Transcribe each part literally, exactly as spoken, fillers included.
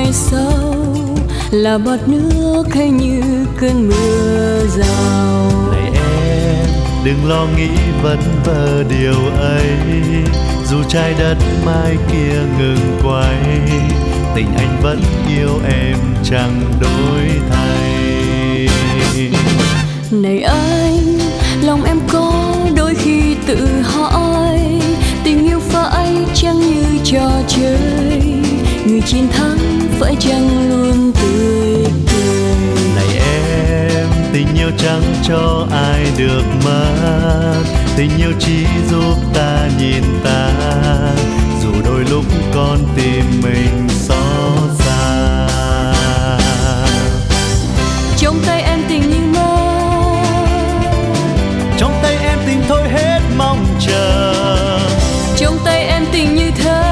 sau là bọt nước hay như cơn mưa rào. Này em đừng lo nghĩ vấn vơ điều ấy, dù trái đất mai kia ngừng quay, tình anh vẫn yêu em chẳng đổi thay. Này anh, lòng em có đôi khi tự hỏi, tình yêu phải chăng như trò chơi, người chiến thắng phải chăng luôn tươi cười. Này em, tình yêu chẳng cho ai được mất, tình yêu chỉ giúp ta nhìn ta, dù đôi lúc con tim mình xót xa. Trong tay em tình như mơ, trong tay em tình thôi hết mong chờ, trong tay em tình như thơ,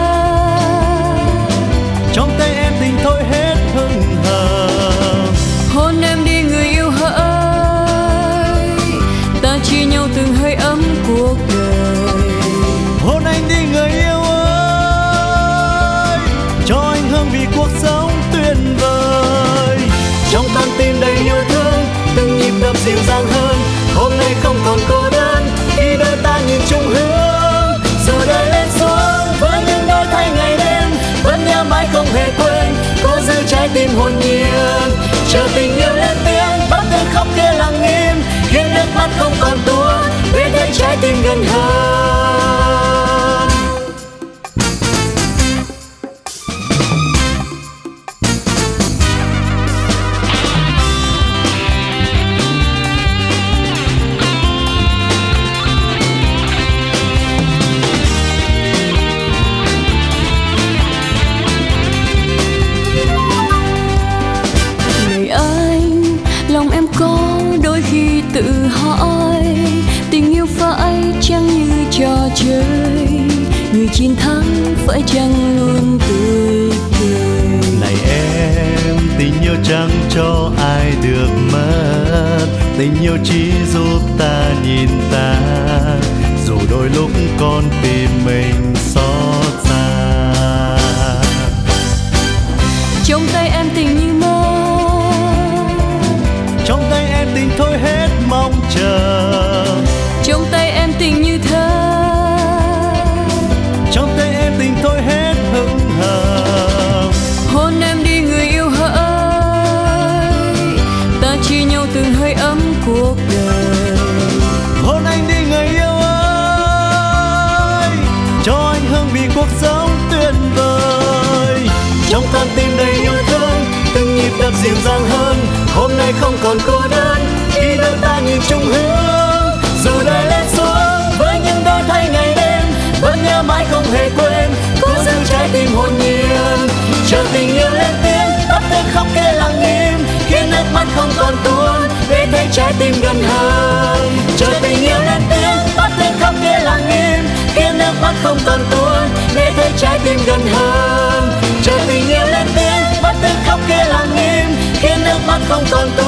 trong tay em tình thôi hết hững hờ. Hôn em đi người yêu hỡi, ta chia nhau từng hơi ấm cuộc đời. Hôn anh đi người yêu ơi, cho anh hương vị cuộc sống tuyệt vời. Trong con tim đầy yêu thương, từng nhịp đập dịu dàng hơn, hôm nay không còn cô đơn khi đôi ta nhìn chung hướng. Dù đời lên xuống với những đôi thay ngày đêm, vẫn nhớ mãi không hề quên, cố giữ trái tim hồn nhiên. Chờ tình yêu lên tiếng, bắt tiếng khóc kia lặng im, khiến nước mắt không còn tua, để thấy trái tim gần hơn. Tự hỏi tình yêu phải chăng như trò chơi, người chiến thắng phải chăng luôn tươi cười. Này em, tình yêu chẳng cho ai được mất, tình yêu chỉ giúp ta nhìn ta, dù đôi lúc con tim mình xót xa. Trong tay em tình như mơ, trong tay em tình thôi hết mong chờ, trong tay em tình như thơ, trong tay em tình thôi hết hững hờ. Hôn em đi người yêu hỡi, ta chia nhau từng hơi ấm cuộc đời. Hôn anh đi người yêu ơi, cho anh hương vị cuộc sống tuyệt vời. Trong con tim đầy yêu thương, từng nhịp đập dịu dàng hơn, hôm nay không còn cô đơn khi đôi ta nhìn chung hướng. Dù đời lên xuống với những đôi thay ngày đêm, vẫn nhớ mãi không hề quên, cố giữ trái tim hồn nhiên. Chờ tình yêu lên tiếng, bắt tiếng khóc kê lặng im, khiến nước mắt không còn tuôn, để thấy trái tim gần hơn. Chờ tình yêu lên tiếng, bắt tiếng khóc kê lặng im, khiến nước mắt không còn tuôn, để thấy trái tim gần hơn. Chờ tình yêu lên tiếng, bắt tiếng khóc kê lặng im, khiến nước mắt không còn tuôn.